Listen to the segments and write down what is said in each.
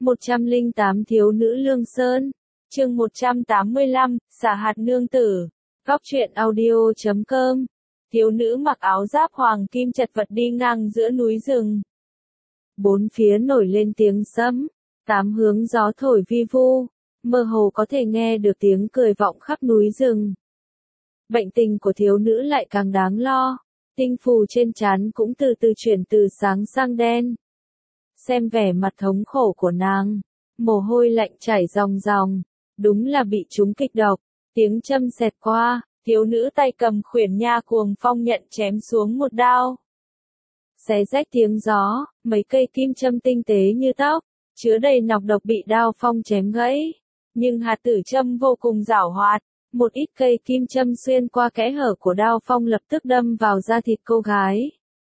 108 Thiếu nữ Lương Sơn. Chương 185, Xả hạt nương tử. Góc truyện audio.com. Thiếu nữ mặc áo giáp hoàng kim chật vật đi ngang giữa núi rừng. Bốn phía nổi lên tiếng sấm, tám hướng gió thổi vi vu, mơ hồ có thể nghe được tiếng cười vọng khắp núi rừng. Bệnh tình của thiếu nữ lại càng đáng lo, tinh phù trên trán cũng từ từ chuyển từ sáng sang đen. Xem vẻ mặt thống khổ của nàng, mồ hôi lạnh chảy ròng ròng, đúng là bị trúng kịch độc. Tiếng châm xẹt qua, thiếu nữ tay cầm khuyển nha cuồng phong nhận chém xuống một đao. Xé rách tiếng gió, mấy cây kim châm tinh tế như tóc, chứa đầy nọc độc bị đao phong chém gãy. Nhưng hạt tử châm vô cùng giảo hoạt, một ít cây kim châm xuyên qua kẽ hở của đao phong lập tức đâm vào da thịt cô gái.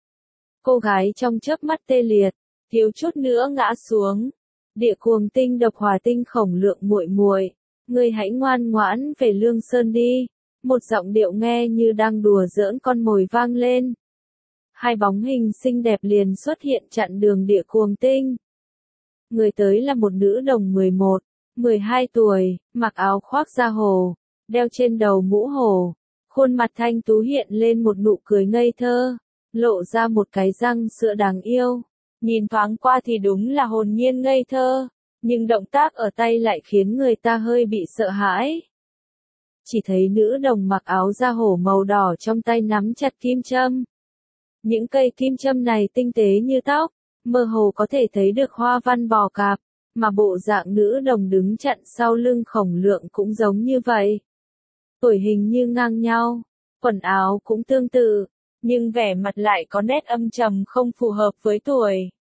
Cô gái trong chớp mắt tê liệt, thiếu chút nữa ngã xuống. Địa cuồng tinh độc hỏa tinh khổng lượng muội muội, ngươi hãy ngoan ngoãn về Lương Sơn đi. Một giọng điệu nghe như đang đùa giỡn con mồi vang lên. Hai bóng hình xinh đẹp liền xuất hiện chặn đường địa cuồng tinh. Người tới là một nữ đồng 11, 12 tuổi, mặc áo khoác da hồ, đeo trên đầu mũ hổ, khuôn mặt thanh tú hiện lên một nụ cười ngây thơ, lộ ra một cái răng sữa đáng yêu. Nhìn thoáng qua thì đúng là hồn nhiên ngây thơ, nhưng động tác ở tay lại khiến người ta hơi bị sợ hãi. Chỉ thấy nữ đồng mặc áo da hổ màu đỏ trong tay nắm chặt kim châm. Những cây kim châm này tinh tế như tóc, mơ hồ có thể thấy được hoa văn bò cạp, mà bộ dạng nữ đồng đứng chặn sau lưng khổng lượng cũng giống như vậy. Tuổi hình như ngang nhau, quần áo cũng tương tự, nhưng vẻ mặt lại có nét âm trầm không phù hợp với tuổi.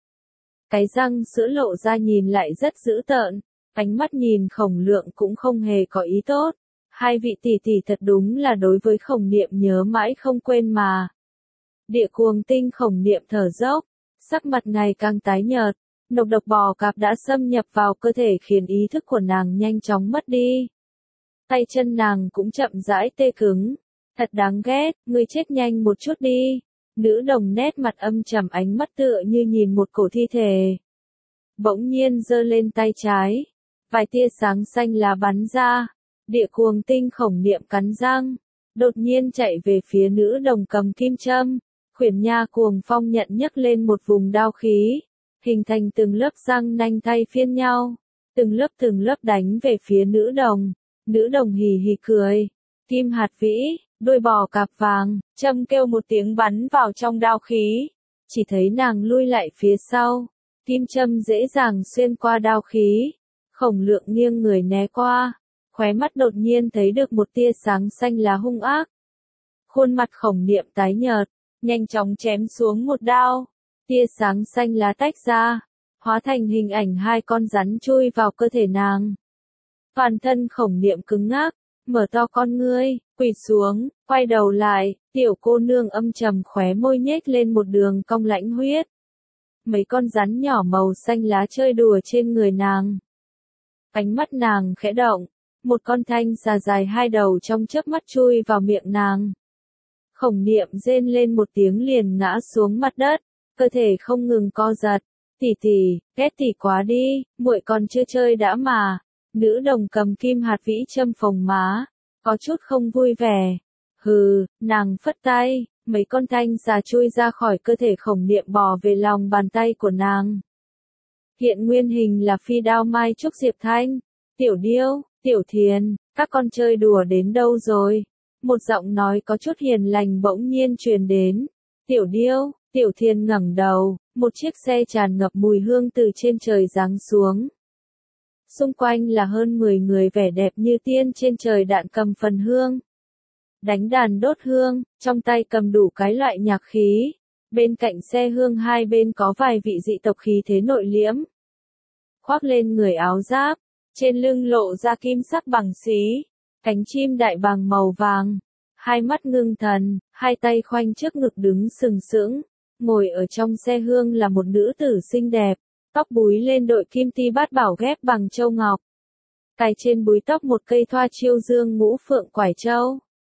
Cái răng sữa lộ ra nhìn lại rất dữ tợn, ánh mắt nhìn khổng lượng cũng không hề có ý tốt. Hai vị tỷ tỷ thật đúng là đối với khổng niệm nhớ mãi không quên mà. Địa cuồng tinh khổng niệm thở dốc, sắc mặt ngày càng tái nhợt, nọc độc bò cạp đã xâm nhập vào cơ thể khiến ý thức của nàng nhanh chóng mất đi. Tay chân nàng cũng chậm rãi tê cứng. Thật đáng ghét, ngươi chết nhanh một chút đi. Nữ đồng nét mặt âm trầm, ánh mắt tựa như nhìn một cổ thi thể. Bỗng nhiên giơ lên tay trái, vài tia sáng xanh lá bắn ra. Địa cuồng tinh khổng niệm cắn răng, đột nhiên chạy về phía nữ đồng cầm kim châm. Khuyển nha cuồng phong nhận nhấc lên một vùng đao khí, hình thành từng lớp răng nanh thay phiên nhau, từng lớp đánh về phía nữ đồng. Nữ đồng hì hì cười, kim hạt vĩ, đuôi bò cạp vàng, châm kêu một tiếng bắn vào trong đao khí. Chỉ thấy nàng lui lại phía sau, kim châm dễ dàng xuyên qua đao khí. Khổng lượng nghiêng người né qua, khóe mắt đột nhiên thấy được một tia sáng xanh lá hung ác. Khuôn mặt khổng niệm tái nhợt, nhanh chóng chém xuống một đao. Tia sáng xanh lá tách ra, hóa thành hình ảnh hai con rắn chui vào cơ thể nàng. Toàn thân khổng niệm cứng ngắc, mở to con ngươi, quỳ xuống, quay đầu lại, tiểu cô nương âm trầm khóe môi nhếch lên một đường cong lãnh huyết. Mấy con rắn nhỏ màu xanh lá chơi đùa trên người nàng. Ánh mắt nàng khẽ động, một con thanh xà dài hai đầu trong chớp mắt chui vào miệng nàng. Khổng niệm rên lên một tiếng liền ngã xuống mặt đất, cơ thể không ngừng co giật. Tỷ tỷ, ghét tỷ quá đi, muội còn chưa chơi đã mà. Nữ đồng cầm kim hạt vĩ châm phồng má, có chút không vui vẻ. Hừ, nàng phất tay, mấy con thanh xà chui ra khỏi cơ thể khổng niệm bò về lòng bàn tay của nàng. Hiện nguyên hình là phi đao mai trúc diệp thanh. Tiểu điêu, tiểu thiền, các con chơi đùa đến đâu rồi? Một giọng nói có chút hiền lành bỗng nhiên truyền đến. Tiểu điêu, tiểu thiền ngẩng đầu, một chiếc xe tràn ngập mùi hương từ trên trời giáng xuống. Xung quanh là hơn 10 người vẻ đẹp như tiên trên trời đạn cầm phần hương. Đánh đàn đốt hương, trong tay cầm đủ cái loại nhạc khí. Bên cạnh xe hương hai bên có vài vị dị tộc khí thế nội liễm. Khoác lên người áo giáp, trên lưng lộ ra kim sắc bằng xí, cánh chim đại bàng màu vàng. Hai mắt ngưng thần, hai tay khoanh trước ngực đứng sừng sững. Ngồi ở trong xe hương là một nữ tử xinh đẹp. Tóc búi lên đội kim ti bát bảo ghép bằng châu ngọc. Cài trên búi tóc một cây thoa chiêu dương ngũ phượng quải châu.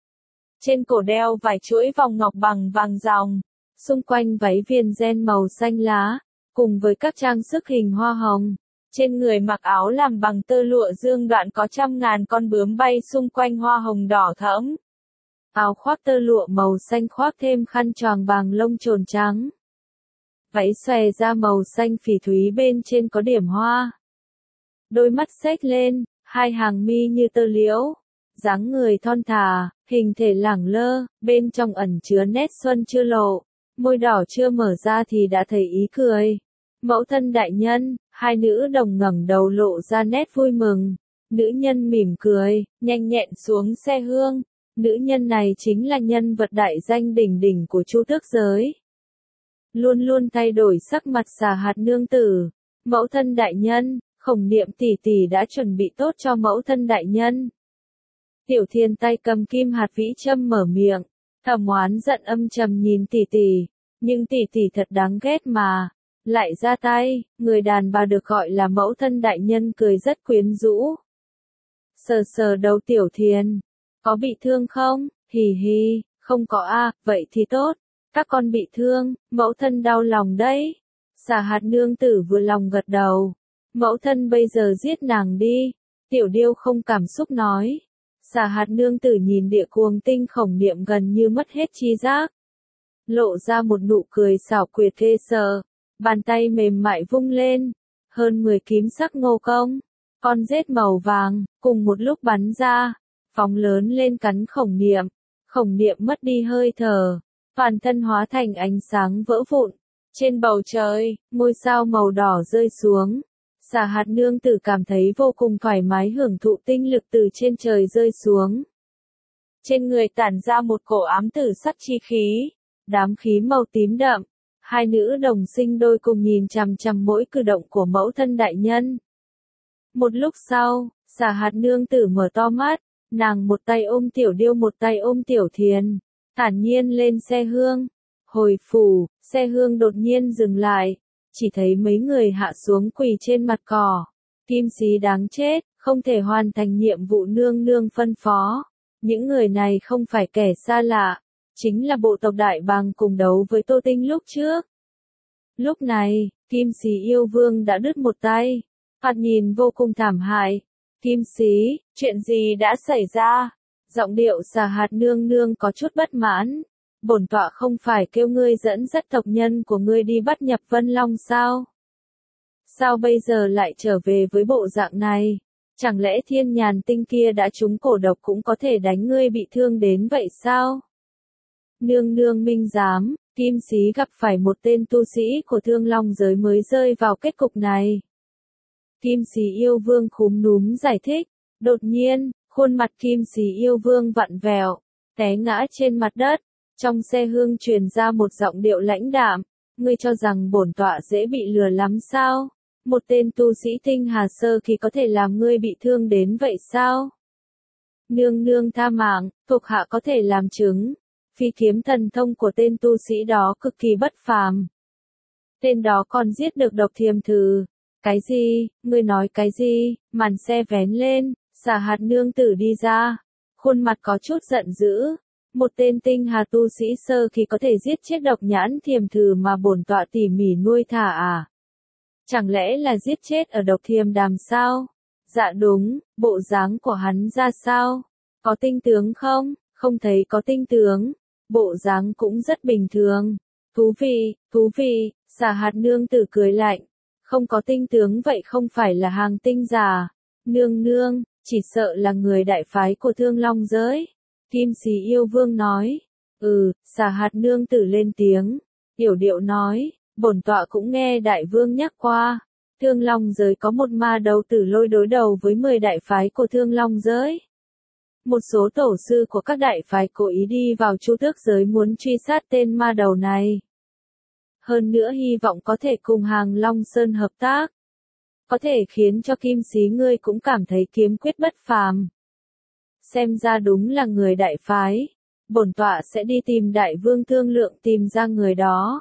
Trên cổ đeo vài chuỗi vòng ngọc bằng vàng ròng. Xung quanh váy viền ren màu xanh lá, cùng với các trang sức hình hoa hồng. Trên người mặc áo làm bằng tơ lụa dương đoạn có trăm ngàn con bướm bay xung quanh hoa hồng đỏ thẫm. Áo khoác tơ lụa màu xanh khoác thêm khăn choàng bằng lông chồn trắng. Váy xòe ra màu xanh phỉ thúy bên trên có điểm hoa. Đôi mắt xếch lên, hai hàng mi như tơ liễu. Dáng người thon thả, hình thể lẳng lơ, bên trong ẩn chứa nét xuân chưa lộ. Môi đỏ chưa mở ra thì đã thấy ý cười. Mẫu thân đại nhân, hai nữ đồng ngẩng đầu lộ ra nét vui mừng. Nữ nhân mỉm cười, nhanh nhẹn xuống xe hương. Nữ nhân này chính là nhân vật đại danh đỉnh đỉnh của Chu tước giới. Luôn luôn thay đổi sắc mặt Xà Hạt nương tử. Mẫu thân đại nhân, Khổng Niệm tỷ tỷ đã chuẩn bị tốt cho mẫu thân đại nhân. Tiểu Thiên tay cầm kim hạt vĩ châm mở miệng. Thẩm Oán giận âm trầm nhìn tỷ tỷ, nhưng tỷ tỷ thật đáng ghét mà. Lại ra tay, người đàn bà được gọi là mẫu thân đại nhân cười rất quyến rũ. Sờ sờ đầu Tiểu Thiên, có bị thương không? Hì hì, không có a, vậy thì tốt. Các con bị thương, mẫu thân đau lòng đấy. Xà Hạt nương tử vừa lòng gật đầu. Mẫu thân bây giờ giết nàng đi. Tiểu Điêu không cảm xúc nói. Xà Hạt nương tử nhìn Địa Cuồng Tinh Khổng Niệm gần như mất hết tri giác. Lộ ra một nụ cười xảo quyệt ghê sợ. Bàn tay mềm mại vung lên. Hơn 10 kiếm sắc ngô công. Con rết màu vàng, cùng một lúc bắn ra. Phóng lớn lên cắn Khổng Niệm. Khổng Niệm mất đi hơi thở. Toàn thân hóa thành ánh sáng vỡ vụn. Trên bầu trời, ngôi sao màu đỏ rơi xuống. Xà Hạt nương tử cảm thấy vô cùng thoải mái hưởng thụ tinh lực từ trên trời rơi xuống. Trên người tản ra một cổ ám tử sắc chi khí, đám khí màu tím đậm. Hai nữ đồng sinh đôi cùng nhìn chằm chằm mỗi cử động của mẫu thân đại nhân. Một lúc sau, Xà Hạt nương tử mở to mắt, nàng một tay ôm Tiểu Điêu một tay ôm Tiểu Thiên, thản nhiên lên xe hương. Hồi phủ, xe hương đột nhiên dừng lại, chỉ thấy mấy người hạ xuống quỳ trên mặt cỏ. Kim Xí đáng chết, không thể hoàn thành nhiệm vụ nương nương phân phó. Những người này không phải kẻ xa lạ, chính là bộ tộc Đại Bàng cùng đấu với Tô Tinh lúc trước. Lúc này, Kim Xí yêu vương đã đứt một tay, thoạt nhìn vô cùng thảm hại. Kim Xí, chuyện gì đã xảy ra? Giọng điệu Xà Hạt nương nương có chút bất mãn. Bổn tọa không phải kêu ngươi dẫn dắt tộc nhân của ngươi đi bắt nhập Vân Long sao? Sao bây giờ lại trở về với bộ dạng này? Chẳng lẽ Thiên Nhàn Tinh kia đã trúng cổ độc cũng có thể đánh ngươi bị thương đến vậy sao? Nương nương minh giám, Kim Xí gặp phải một tên tu sĩ của Thương Long giới mới rơi vào kết cục này. Kim Xí yêu vương khúm núm giải thích. Đột nhiên, khuôn mặt Kim Xí yêu vương vặn vẹo, té ngã trên mặt đất. Trong xe hương truyền ra một giọng điệu lãnh đạm, ngươi cho rằng bổn tọa dễ bị lừa lắm sao? Một tên tu sĩ tinh hà sơ kỳ có thể làm ngươi bị thương đến vậy sao? Nương nương tha mạng, thuộc hạ có thể làm chứng. Phi kiếm thần thông của tên tu sĩ đó cực kỳ bất phàm. Tên đó còn giết được độc thiềm thử. Cái gì? Ngươi nói cái gì? Màn xe vén lên, Xà Hạt nương tử đi ra. Khuôn mặt có chút giận dữ. Một tên tinh hà tu sĩ sơ kỳ có thể giết chết độc nhãn thiềm thử mà bổn tọa tỉ mỉ nuôi thả à? Chẳng lẽ là giết chết ở độc thiềm đàm sao? Dạ đúng, bộ dáng của hắn ra sao? Có tinh tướng không? Không thấy có tinh tướng. Bộ dáng cũng rất bình thường. Thú vị, Xà Hạt nương tử cười lạnh. Không có tinh tướng vậy không phải là hàng tinh giả. Nương nương, chỉ sợ là người đại phái của Thương Long giới. Kim Xí yêu vương nói. Xà Hạt nương tử lên tiếng. Yểu điệu nói, bổn tọa cũng nghe đại vương nhắc qua. Thương Long giới có một ma đầu tử lôi đối đầu với 10 đại phái của Thương Long giới. Một số tổ sư của các đại phái cố ý đi vào Chu tước giới muốn truy sát tên ma đầu này. Hơn nữa hy vọng có thể cùng Hàng Long Sơn hợp tác. Có thể khiến cho Kim Xí ngươi cũng cảm thấy kiếm quyết bất phàm. Xem ra đúng là người đại phái. Bổn tọa sẽ đi tìm đại vương thương lượng tìm ra người đó.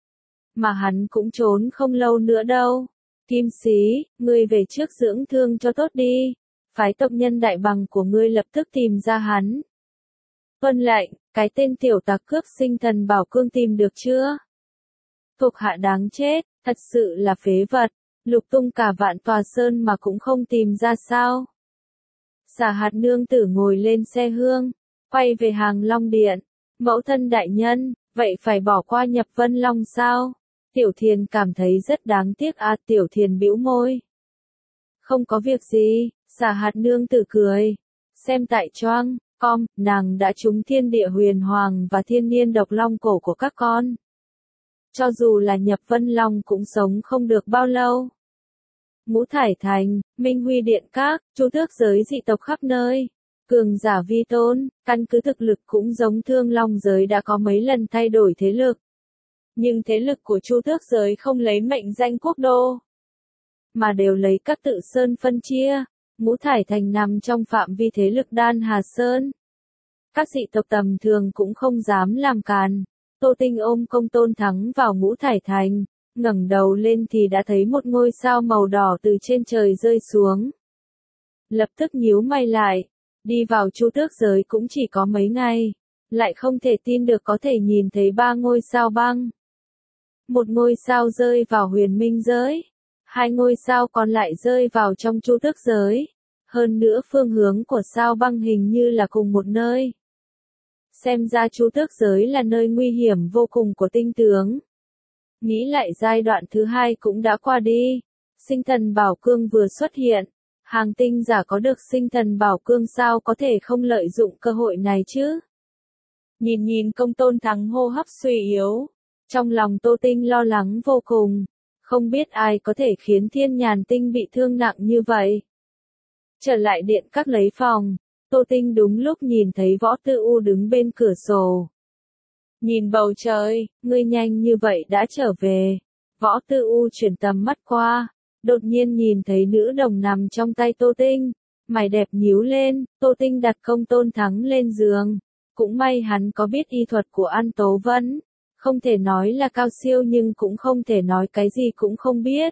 Mà hắn cũng trốn không lâu nữa đâu. Kim Xí, ngươi về trước dưỡng thương cho tốt đi. Phái tộc nhân Đại Bằng của ngươi lập tức tìm ra hắn. Tuân lệnh, cái tên tiểu tặc cướp sinh thần bảo cương tìm được chưa? Thuộc hạ đáng chết, thật sự là phế vật. lục tung cả vạn tòa sơn mà cũng không tìm ra sao. Xà Hạt nương tử ngồi lên xe hương, quay về Hàng Long Điện. Mẫu thân đại nhân, vậy phải bỏ qua Nhập Vân Long sao? Tiểu Thiền cảm thấy rất đáng tiếc à, Tiểu Thiền bĩu môi. Không có việc gì, Xà Hạt nương tử cười. Xem tại choang, nàng đã trúng Thiên Địa Huyền Hoàng và Thiên Niên Độc Long cổ của các con. Cho dù là Nhập Vân Long cũng sống không được bao lâu. Ngũ Thải Thành, Minh Huy Điện Các, Chu Tước giới dị tộc khắp nơi. Cường giả vi tôn, căn cứ thực lực cũng giống Thương Long giới đã có mấy lần thay đổi thế lực. Nhưng thế lực của Chu Tước giới không lấy mệnh danh quốc đô, mà đều lấy các tự sơn phân chia. Ngũ Thải Thành nằm trong phạm vi thế lực Đan Hà Sơn. Các dị tộc tầm thường cũng không dám làm càn. Tô Tinh ôm Công Tôn Thắng vào Ngũ Thải Thành, ngẩng đầu lên thì đã thấy một ngôi sao màu đỏ từ trên trời rơi xuống. Lập tức nhíu mày lại, đi vào Chu Tước giới cũng chỉ có mấy ngày, lại không thể tin được có thể nhìn thấy 3 ngôi sao băng. Một ngôi sao rơi vào Huyền Minh giới, 2 ngôi sao còn lại rơi vào trong Chu Tước giới. Hơn nữa phương hướng của sao băng hình như là cùng một nơi. Xem ra Chu Tước giới là nơi nguy hiểm vô cùng của tinh tướng. Nghĩ lại giai đoạn thứ 2 cũng đã qua đi. Sinh thần bảo cương vừa xuất hiện. Hàng tinh giả có được sinh thần bảo cương sao có thể không lợi dụng cơ hội này chứ? Nhìn Công Tôn Thắng hô hấp suy yếu. Trong lòng Tô Tinh lo lắng vô cùng. Không biết ai có thể khiến Thiên Nhàn Tinh bị thương nặng như vậy. Trở lại điện các lấy phòng. Tô Tinh đúng lúc nhìn thấy Võ Tư U đứng bên cửa sổ. Nhìn bầu trời, ngươi nhanh như vậy đã trở về. Võ Tư U chuyển tầm mắt qua, đột nhiên nhìn thấy nữ đồng nằm trong tay Tô Tinh. Mày đẹp nhíu lên, Tô Tinh đặt Công Tôn Thắng lên giường. Cũng may hắn có biết y thuật của An Tố Vân. Không thể nói là cao siêu nhưng cũng không thể nói cái gì cũng không biết.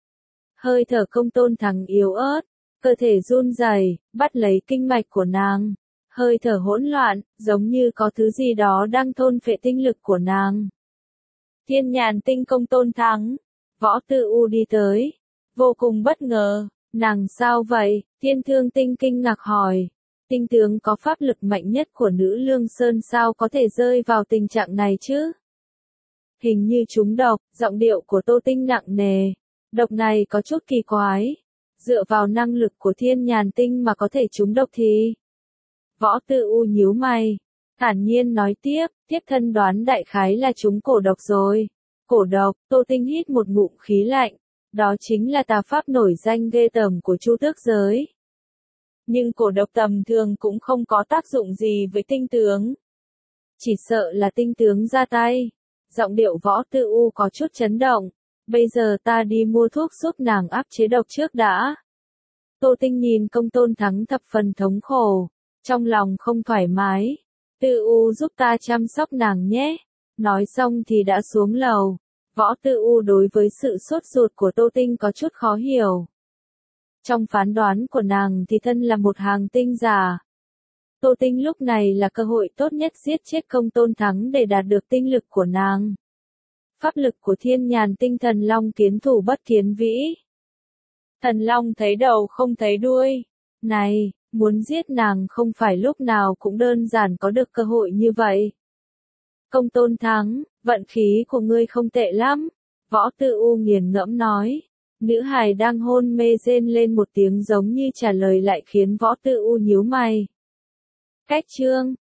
Hơi thở Công Tôn Thắng yếu ớt, cơ thể run rẩy, bắt lấy kinh mạch của nàng. Hơi thở hỗn loạn, giống như có thứ gì đó đang thôn phệ tinh lực của nàng. Thiên Nhàn Tinh Công Tôn Thắng. Võ Tư U đi tới. Vô cùng bất ngờ. Nàng sao vậy? Thiên Thương Tinh kinh ngạc hỏi. Tinh tướng có pháp lực mạnh nhất của nữ Lương Sơn sao có thể rơi vào tình trạng này chứ? Hình như trúng độc, giọng điệu của Tô Tinh nặng nề. Độc này có chút kỳ quái. Dựa vào năng lực của Thiên Nhàn Tinh mà có thể trúng độc thì... Võ Tư U nhíu mày, thản nhiên nói tiếp thân đoán đại khái là trúng cổ độc rồi. Cổ độc, Tô Tinh hít một ngụm khí lạnh, đó chính là tà pháp nổi danh ghê tởm của Chu Tước giới. Nhưng cổ độc tầm thường cũng không có tác dụng gì với tinh tướng. Chỉ sợ là tinh tướng ra tay. Giọng điệu Võ Tư U có chút chấn động. Bây giờ ta đi mua thuốc giúp nàng áp chế độc trước đã. Tô Tinh nhìn Công Tôn Thắng thập phần thống khổ. Trong lòng không thoải mái. Tư U giúp ta chăm sóc nàng nhé. Nói xong thì đã xuống lầu. Võ Tư U đối với sự sốt ruột của Tô Tinh có chút khó hiểu. Trong phán đoán của nàng thì thân là một hàng tinh giả. Tô Tinh lúc này là cơ hội tốt nhất giết chết Công Tôn Thắng để đạt được tinh lực của nàng. Pháp lực của Thiên Nhàn Tinh Thần Long kiến thủ bất kiến vĩ. Thần Long thấy đầu không thấy đuôi. Này, muốn giết nàng không phải lúc nào cũng đơn giản có được cơ hội như vậy. Công Tôn Thắng, vận khí của ngươi không tệ lắm. Võ Tư U nghiền ngẫm nói. Nữ hài đang hôn mê rên lên một tiếng giống như trả lời lại khiến Võ Tư U nhíu mày. Cách chương